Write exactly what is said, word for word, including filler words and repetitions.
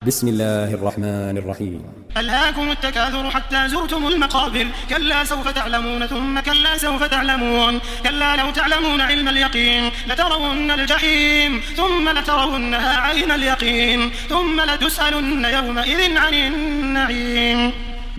بسم الله الرحمن الرحيم. ألهاكم التكاثر حتى زرتم المقابر كلا سوف تعلمون ثم كلا سوف تعلمون كلا لو تعلمون علم اليقين لترون الجحيم ثم لترونها عين اليقين ثم لتسألن يومئذ عن النعيم.